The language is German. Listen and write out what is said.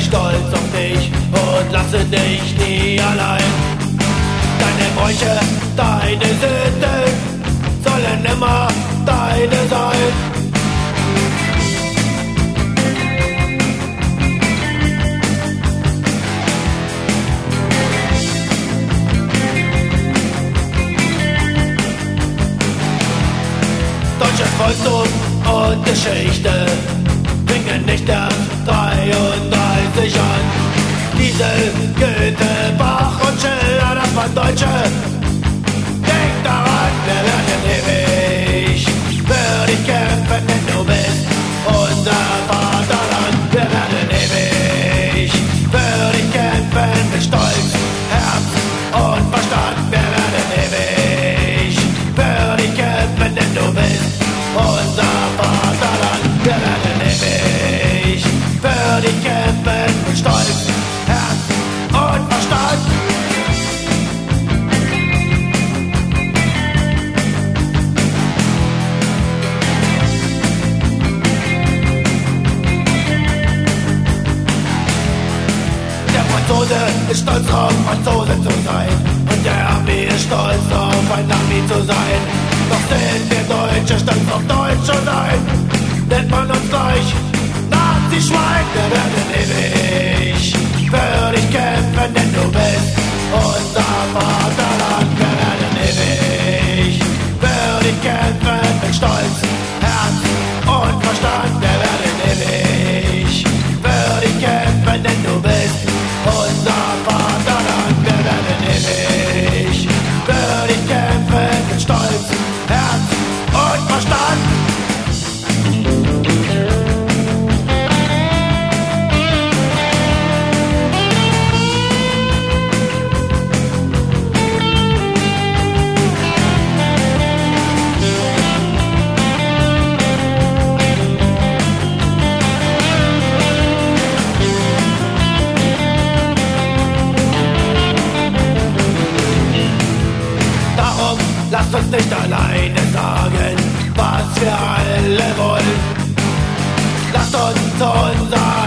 stolz auf dich und lasse dich nie allein. Deine Bräuche, deine Sitten sollen immer deine sein. Deutsche Volkstum und Geschichte bringen nicht erst 33 an. Diesel, Goethe, Bach und Schiller, das waren Deutsche. Denk daran, wir werden ewig für dich kämpfen, denn du bist unser Vaterland. Wir werden ewig für dich kämpfen, mit Stolz, Herz und Verstand. Wir werden ewig für dich kämpfen, denn du bist unser Vaterland. Wir werden ewig für dich kämpfen, mit Stolz, Herz und Verstand. Der Franzose ist stolz drauf, Franzose zu sein. Und der Ami ist stolz drauf, ein Ami zu sein. Doch sind wir Deutsche stolz auf Deutsch zu sein. Nennt man uns gleich Nazi-Schwein. Wir werden ewig für dich kämpfen, denn du bist unser Vaterland. Wir werden ewig für dich kämpfen, mit Stolz, Herz und Verstand. Wir werden ewig für dich kämpfen, denn du bist unser Vaterland. Wir werden ewig für dich kämpfen, mit Stolz, Herz und Verstand. Lasst uns nicht alleine sagen, was wir alle wollen. Lasst uns unser